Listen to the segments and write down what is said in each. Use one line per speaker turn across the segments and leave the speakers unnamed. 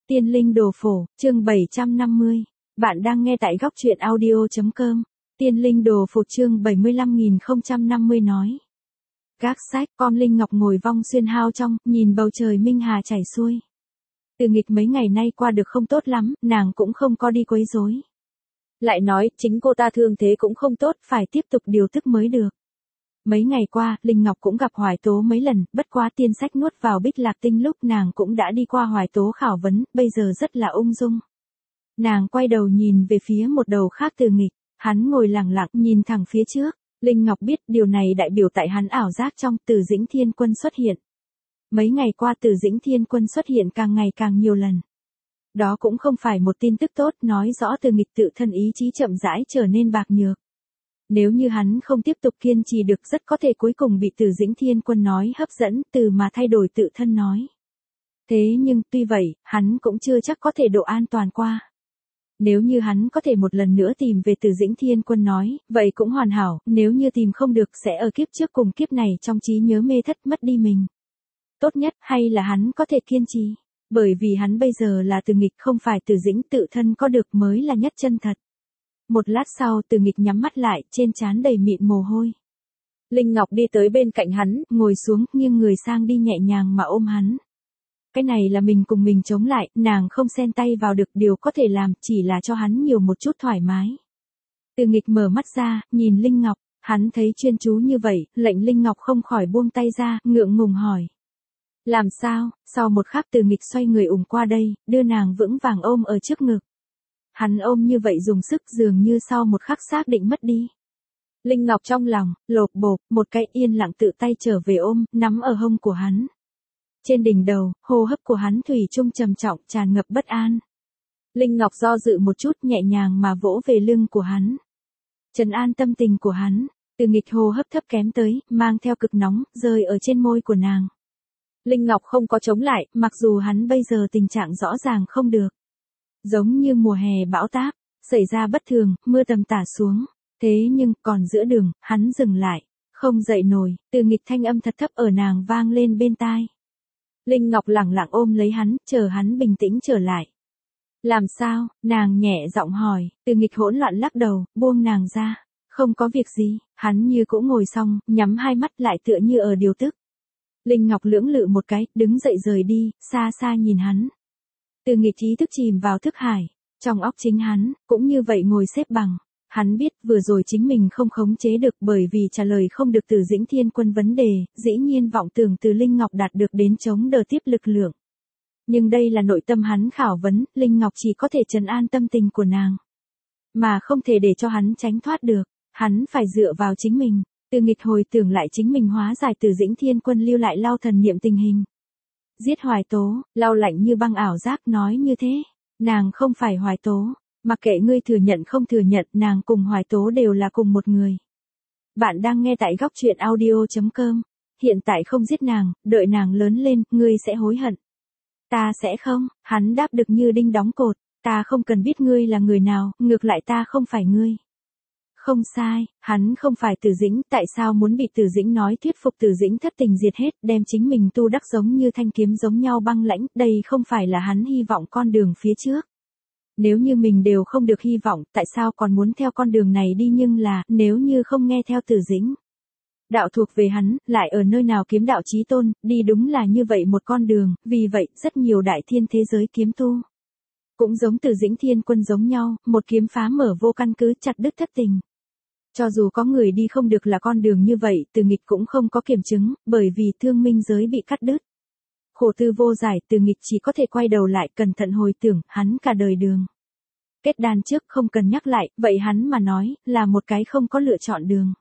Tiên linh đồ phổ, chương 750. Bạn đang nghe tại góc truyện audio.com. Tiên linh đồ phổ chương 75050 nói. Gác sách, con Linh Ngọc ngồi vong xuyên hao trong, nhìn bầu trời minh hà chảy xuôi. Từ nghịch mấy ngày nay qua được không tốt lắm, nàng cũng không có đi quấy rối. Lại nói, chính cô ta thương thế cũng không tốt, phải tiếp tục điều tức mới được. Mấy ngày qua, Linh Ngọc cũng gặp Hoài Tố mấy lần, bất quá tiên sách nuốt vào Bích Lạc Tinh lúc nàng cũng đã đi qua Hoài Tố khảo vấn, bây giờ rất là ung dung. Nàng quay đầu nhìn về phía một đầu khác Từ nghịch, hắn ngồi lặng lặng nhìn thẳng phía trước. Linh Ngọc biết điều này đại biểu tại hắn ảo giác trong Từ Dĩnh Thiên Quân xuất hiện. Mấy ngày qua Từ Dĩnh Thiên Quân xuất hiện càng ngày càng nhiều lần. Đó cũng không phải một tin tức tốt, nói rõ Từ nghịch tự thân ý chí chậm rãi trở nên bạc nhược. Nếu như hắn không tiếp tục kiên trì được rất có thể cuối cùng bị Từ Dĩnh Thiên Quân nói hấp dẫn từ mà thay đổi tự thân nói. Thế nhưng tuy vậy, hắn cũng chưa chắc có thể độ an toàn qua. Nếu như hắn có thể một lần nữa tìm về Từ Dĩnh Thiên Quân nói, vậy cũng hoàn hảo, nếu như tìm không được sẽ ở kiếp trước cùng kiếp này trong trí nhớ mê thất mất đi mình. Tốt nhất hay là hắn có thể kiên trì, bởi vì hắn bây giờ là Từ nghịch không phải Từ Dĩnh tự thân có được mới là nhất chân thật. Một lát sau Từ nghịch nhắm mắt lại, trên trán đầy mịn mồ hôi. Linh Ngọc đi tới bên cạnh hắn, ngồi xuống, nghiêng người sang đi nhẹ nhàng mà ôm hắn. Cái này là mình cùng mình chống lại, nàng không xen tay vào được, điều có thể làm chỉ là cho hắn nhiều một chút thoải mái. Từ nghịch mở mắt ra, nhìn Linh Ngọc, hắn thấy chuyên chú như vậy, lệnh Linh Ngọc không khỏi buông tay ra, ngượng ngùng hỏi. Làm sao? Sau một khắc Từ nghịch xoay người qua đây, đưa nàng vững vàng ôm ở trước ngực. Hắn ôm như vậy dùng sức dường như sau một khắc xác định mất đi. Linh Ngọc trong lòng, lộp bộp, một cái yên lặng tự tay trở về ôm, nắm ở hông của hắn. Trên đỉnh đầu, hô hấp của hắn thủy chung trầm trọng, tràn ngập bất an. Linh Ngọc do dự một chút, nhẹ nhàng mà vỗ về lưng của hắn. Trấn an tâm tình của hắn, Từ nghịch hô hấp thấp kém tới, mang theo cực nóng, rơi ở trên môi của nàng. Linh Ngọc không có chống lại, mặc dù hắn bây giờ tình trạng rõ ràng không được. Giống như mùa hè bão táp, xảy ra bất thường, mưa tầm tả xuống. Thế nhưng, còn giữa đường, hắn dừng lại, không dậy nổi, Từ nghịch thanh âm thật thấp ở nàng vang lên bên tai. Linh Ngọc lẳng lặng ôm lấy hắn, chờ hắn bình tĩnh trở lại. Làm sao? Nàng nhẹ giọng hỏi, Từ nghịch hỗn loạn lắc đầu, buông nàng ra. Không có việc gì, hắn như cũng ngồi xong, nhắm hai mắt lại tựa như ở điều tức. Linh Ngọc lưỡng lự một cái, đứng dậy rời đi, xa xa nhìn hắn. Từ nghịch ý thức chìm vào thức hải, trong óc chính hắn, cũng như vậy ngồi xếp bằng. Hắn biết vừa rồi chính mình không khống chế được bởi vì trả lời không được Từ Dĩnh Thiên Quân vấn đề, dĩ nhiên vọng tưởng từ Linh Ngọc đạt được đến chống đỡ tiếp lực lượng. Nhưng đây là nội tâm hắn khảo vấn, Linh Ngọc chỉ có thể trấn an tâm tình của nàng. Mà không thể để cho hắn tránh thoát được, hắn phải dựa vào chính mình. Từ nghịch hồi tưởng lại chính mình hóa giải Từ Dĩnh Thiên Quân lưu lại lao thần niệm tình hình. Giết Hoài Tố, lao lạnh như băng ảo giác nói như thế. Nàng không phải Hoài Tố. Mặc kệ ngươi thừa nhận không thừa nhận, nàng cùng Hoài Tố đều là cùng một người. Bạn đang nghe tại góc truyện audio.com. Hiện tại không giết nàng, đợi nàng lớn lên, ngươi sẽ hối hận. Ta sẽ không, hắn đáp được như đinh đóng cột. Ta không cần biết ngươi là người nào, ngược lại ta không phải ngươi. Không sai, hắn không phải Từ Dĩnh, tại sao muốn bị Từ Dĩnh nói thuyết phục Từ Dĩnh thất tình diệt hết, đem chính mình tu đắc giống như thanh kiếm giống nhau băng lãnh, đây không phải là hắn hy vọng con đường phía trước. Nếu như mình đều không được hy vọng, tại sao còn muốn theo con đường này đi, nhưng là, nếu như không nghe theo Từ Dĩnh. Đạo thuộc về hắn, lại ở nơi nào kiếm đạo chí tôn, đi đúng là như vậy một con đường, vì vậy, rất nhiều đại thiên thế giới kiếm tu. Cũng giống Từ Dĩnh Thiên Quân giống nhau, một kiếm phá mở vô căn cứ chặt đứt thất tình. Cho dù có người đi không được là con đường như vậy, Từ nghịch cũng không có kiểm chứng, bởi vì thương minh giới bị cắt đứt. Khổ tư vô giải, Từ nghịch chỉ có thể quay đầu lại cẩn thận hồi tưởng, hắn cả đời đường. Kết đan trước không cần nhắc lại, vậy hắn mà nói, là một cái không có lựa chọn đường.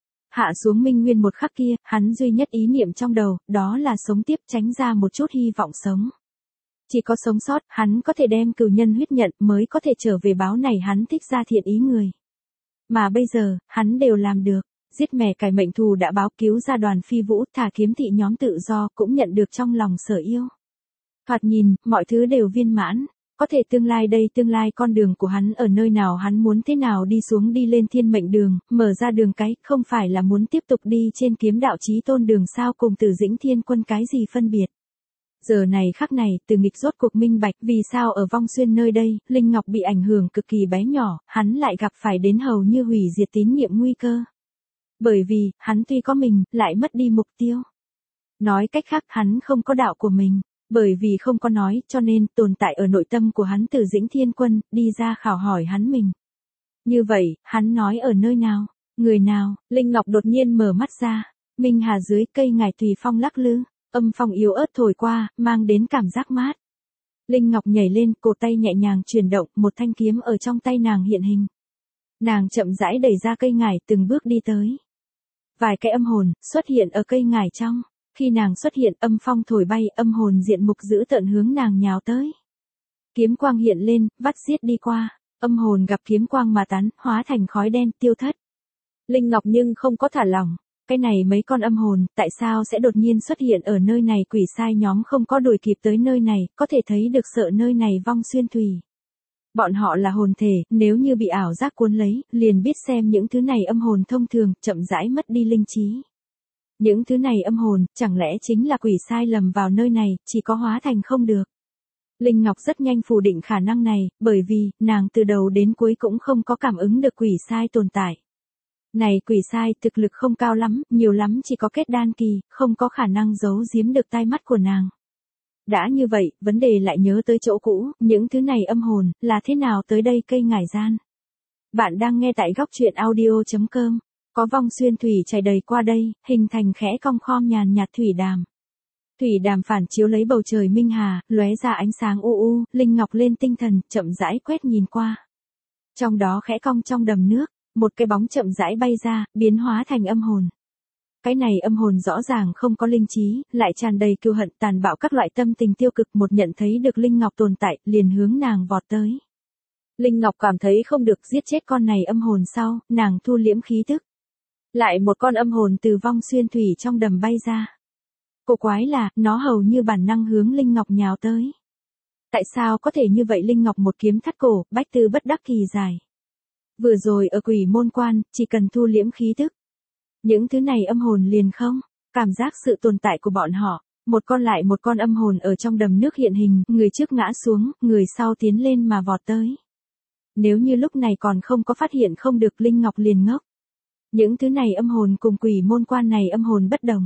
Hạ xuống minh nguyên một khắc kia, hắn duy nhất ý niệm trong đầu, đó là sống tiếp tránh ra một chút hy vọng sống. Chỉ có sống sót, hắn có thể đem cừu nhân huyết nhận mới có thể trở về báo này hắn thích ra thiện ý người. Mà bây giờ, hắn đều làm được. Giết mẹ cải mệnh thù đã báo, cứu ra Đoàn Phi Vũ, thả kiếm thị nhóm tự do, cũng nhận được trong lòng sở yêu. Thoạt nhìn, mọi thứ đều viên mãn. Có thể tương lai con đường của hắn ở nơi nào hắn muốn thế nào đi xuống đi lên thiên mệnh đường, mở ra đường cái, không phải là muốn tiếp tục đi trên kiếm đạo chí tôn đường sao, cùng Từ Dĩnh Thiên Quân cái gì phân biệt. Giờ này khắc này, Từ Nghịch rốt cuộc minh bạch vì sao ở Vong Xuyên nơi đây, Linh Ngọc bị ảnh hưởng cực kỳ bé nhỏ, hắn lại gặp phải đến hầu như hủy diệt tín niệm nguy cơ. Bởi vì, hắn tuy có mình, lại mất đi mục tiêu. Nói cách khác hắn không có đạo của mình. Bởi vì không có nói, cho nên, tồn tại ở nội tâm của hắn Từ Dĩnh Thiên Quân, đi ra khảo hỏi hắn mình. Như vậy, hắn nói ở nơi nào, người nào, Linh Ngọc đột nhiên mở mắt ra. Minh Hà dưới cây ngải tùy phong lắc lư, âm phong yếu ớt thổi qua, mang đến cảm giác mát. Linh Ngọc nhảy lên, cổ tay nhẹ nhàng chuyển động, một thanh kiếm ở trong tay nàng hiện hình. Nàng chậm rãi đẩy ra cây ngải, từng bước đi tới. Vài cái âm hồn xuất hiện ở cây ngải trong. Khi nàng xuất hiện, âm phong thổi bay, âm hồn diện mục dữ tợn hướng nàng nhào tới. Kiếm quang hiện lên, vắt xiết đi qua, âm hồn gặp kiếm quang mà tán, hóa thành khói đen, tiêu thất. Linh Ngọc nhưng không có thả lỏng. Cái này mấy con âm hồn, tại sao sẽ đột nhiên xuất hiện ở nơi này? Quỷ sai nhóm không có đuổi kịp tới nơi này, có thể thấy được sợ nơi này Vong Xuyên Thủy. Bọn họ là hồn thể, nếu như bị ảo giác cuốn lấy, liền biết xem những thứ này âm hồn thông thường, chậm rãi mất đi linh trí. Những thứ này âm hồn, chẳng lẽ chính là quỷ sai lầm vào nơi này, chỉ có hóa thành không được. Linh Ngọc rất nhanh phủ định khả năng này, bởi vì, nàng từ đầu đến cuối cũng không có cảm ứng được quỷ sai tồn tại. Này quỷ sai thực lực không cao lắm, nhiều lắm chỉ có kết đan kỳ, không có khả năng giấu giếm được tai mắt của nàng. Đã như vậy, vấn đề lại nhớ tới chỗ cũ, những thứ này âm hồn, là thế nào tới đây cây ngải gian. Bạn đang nghe tại góc truyện audio.com. Có Vong Xuyên Thủy chảy đầy qua đây, hình thành khẽ cong khom nhàn nhạt thủy đàm. Thủy đàm phản chiếu lấy bầu trời minh hà, lóe ra ánh sáng u u, Linh Ngọc lên tinh thần, chậm rãi quét nhìn qua. Trong đó khẽ cong trong đầm nước, một cái bóng chậm rãi bay ra, biến hóa thành âm hồn. Cái này âm hồn rõ ràng không có linh trí, lại tràn đầy cừu hận tàn bạo các loại tâm tình tiêu cực, một nhận thấy được Linh Ngọc tồn tại, liền hướng nàng vọt tới. Linh Ngọc cảm thấy không được, giết chết con này âm hồn sau, nàng thu liễm khí tức. Lại một con âm hồn từ Vong Xuyên Thủy trong đầm bay ra. Cổ quái là, nó hầu như bản năng hướng Linh Ngọc nhào tới. Tại sao có thể như vậy? Linh Ngọc một kiếm thắt cổ, bách tư bất đắc kỳ giải. Vừa rồi ở Quỷ Môn Quan, chỉ cần thu liễm khí tức. Những thứ này âm hồn liền không, cảm giác sự tồn tại của bọn họ. Một con lại một con âm hồn ở trong đầm nước hiện hình, người trước ngã xuống, người sau tiến lên mà vọt tới. Nếu như lúc này còn không có phát hiện không được, Linh Ngọc liền ngốc. Những thứ này âm hồn cùng Quỷ Môn Quan này âm hồn bất đồng.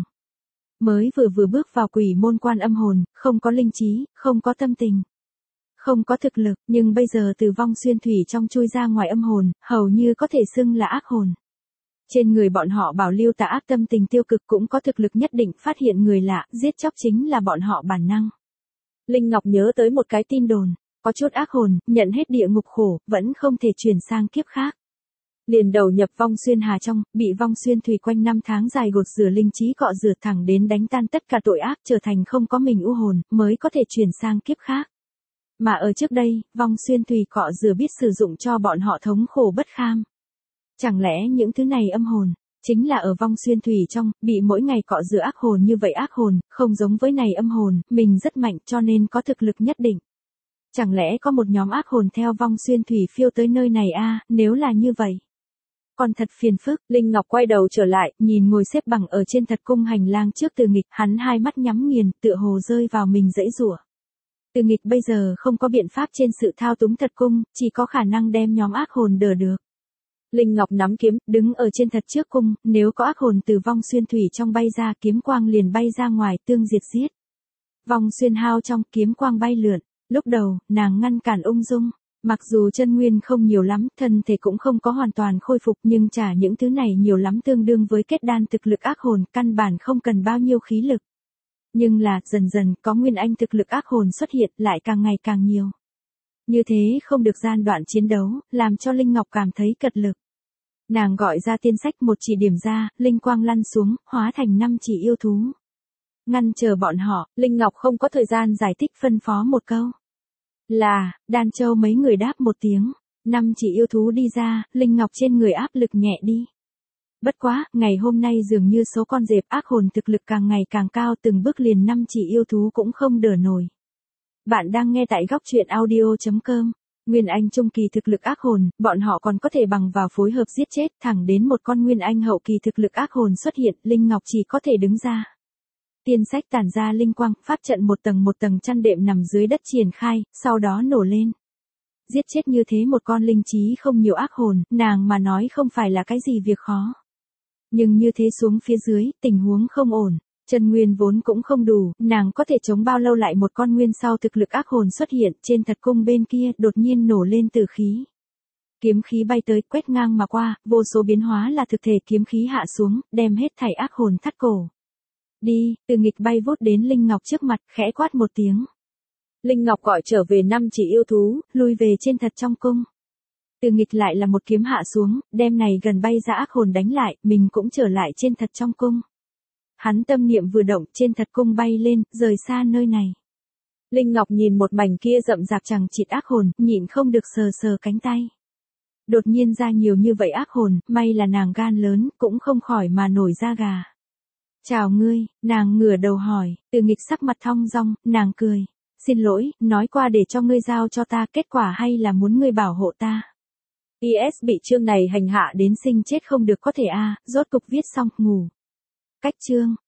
Mới vừa bước vào Quỷ Môn Quan âm hồn, không có linh trí, không có tâm tình, không có thực lực, nhưng bây giờ từ Vong Xuyên Thủy trong chui ra ngoài âm hồn, hầu như có thể xưng là ác hồn. Trên người bọn họ bảo lưu tà ác tâm tình tiêu cực, cũng có thực lực nhất định, phát hiện người lạ, giết chóc chính là bọn họ bản năng. Linh Ngọc nhớ tới một cái tin đồn, có chút ác hồn, nhận hết địa ngục khổ, vẫn không thể chuyển sang kiếp khác. Liền đầu nhập Vong Xuyên Hà trong, bị Vong Xuyên Thủy quanh năm tháng dài gột rửa linh trí cọ rửa thẳng đến đánh tan tất cả tội ác, trở thành không có mình u hồn, mới có thể chuyển sang kiếp khác. Mà ở trước đây, Vong Xuyên Thủy cọ rửa biết sử dụng cho bọn họ thống khổ bất kham. Chẳng lẽ những thứ này âm hồn, chính là ở Vong Xuyên Thủy trong, bị mỗi ngày cọ rửa ác hồn như vậy? Ác hồn, không giống với này âm hồn, mình rất mạnh cho nên có thực lực nhất định. Chẳng lẽ có một nhóm ác hồn theo Vong Xuyên Thủy phiêu tới nơi này nếu là như vậy. Còn thật phiền phức, Linh Ngọc quay đầu trở lại, nhìn ngồi xếp bằng ở trên thật cung hành lang trước Từ Nghịch, hắn hai mắt nhắm nghiền, tựa hồ rơi vào mình dãy rủa. Từ Nghịch bây giờ không có biện pháp trên sự thao túng thật cung, chỉ có khả năng đem nhóm ác hồn đỡ được. Linh Ngọc nắm kiếm, đứng ở trên thật trước cung, nếu có ác hồn từ Vong Xuyên Thủy trong bay ra, kiếm quang liền bay ra ngoài, tương diệt giết. Vong Xuyên Hao trong, kiếm quang bay lượn, lúc đầu, nàng ngăn cản ung dung. Mặc dù chân nguyên không nhiều lắm, thân thể cũng không có hoàn toàn khôi phục, nhưng trả những thứ này nhiều lắm tương đương với kết đan thực lực ác hồn, căn bản không cần bao nhiêu khí lực. Nhưng là, dần dần, có nguyên anh thực lực ác hồn xuất hiện, lại càng ngày càng nhiều. Như thế không được gian đoạn chiến đấu, làm cho Linh Ngọc cảm thấy cật lực. Nàng gọi ra tiên sách, một chỉ điểm ra, linh quang lăn xuống, hóa thành 5 chỉ yêu thú. Ngăn chờ bọn họ, Linh Ngọc không có thời gian giải thích, phân phó một câu. Là, Đan Châu mấy người đáp một tiếng, 5 chỉ yêu thú đi ra, Linh Ngọc trên người áp lực nhẹ đi. Bất quá, ngày hôm nay dường như số con dẹp ác hồn thực lực càng ngày càng cao, từng bước liền 5 chỉ yêu thú cũng không đỡ nổi. Bạn đang nghe tại góc truyện audio.com. Nguyên Anh trung kỳ thực lực ác hồn, bọn họ còn có thể bằng vào phối hợp giết chết, thẳng đến một con Nguyên Anh hậu kỳ thực lực ác hồn xuất hiện, Linh Ngọc chỉ có thể đứng ra. Tiên sách tản ra linh quang, pháp trận một tầng chăn đệm nằm dưới đất triển khai, sau đó nổ lên. Giết chết như thế một con linh trí không nhiều ác hồn, nàng mà nói không phải là cái gì việc khó. Nhưng như thế xuống phía dưới, tình huống không ổn. Chân nguyên vốn cũng không đủ, nàng có thể chống bao lâu lại một con nguyên sau thực lực ác hồn xuất hiện, trên thật cung bên kia đột nhiên nổ lên tử khí. Kiếm khí bay tới, quét ngang mà qua, vô số biến hóa là thực thể kiếm khí hạ xuống, đem hết thảy ác hồn thắt cổ. Đi, Từ Nghịch bay vút đến Linh Ngọc trước mặt, khẽ quát một tiếng. Linh Ngọc gọi trở về 5 chỉ yêu thú, lui về trên thật trong cung. Từ Nghịch lại là một kiếm hạ xuống, đem này gần bay ra ác hồn đánh lại, mình cũng trở lại trên thật trong cung. Hắn tâm niệm vừa động, trên thật cung bay lên, rời xa nơi này. Linh Ngọc nhìn một mảnh kia rậm rạp chằng chịt ác hồn, nhịn không được sờ sờ cánh tay. Đột nhiên ra nhiều như vậy ác hồn, may là nàng gan lớn, cũng không khỏi mà nổi da gà. Chào ngươi, nàng ngửa đầu hỏi, Từ Nghịch sắc mặt thong dong, nàng cười. Xin lỗi, nói qua để cho ngươi giao cho ta, kết quả hay là muốn ngươi bảo hộ ta. IS bị chương này hành hạ đến sinh chết không được có thể rốt cục viết xong, ngủ. Cách chương.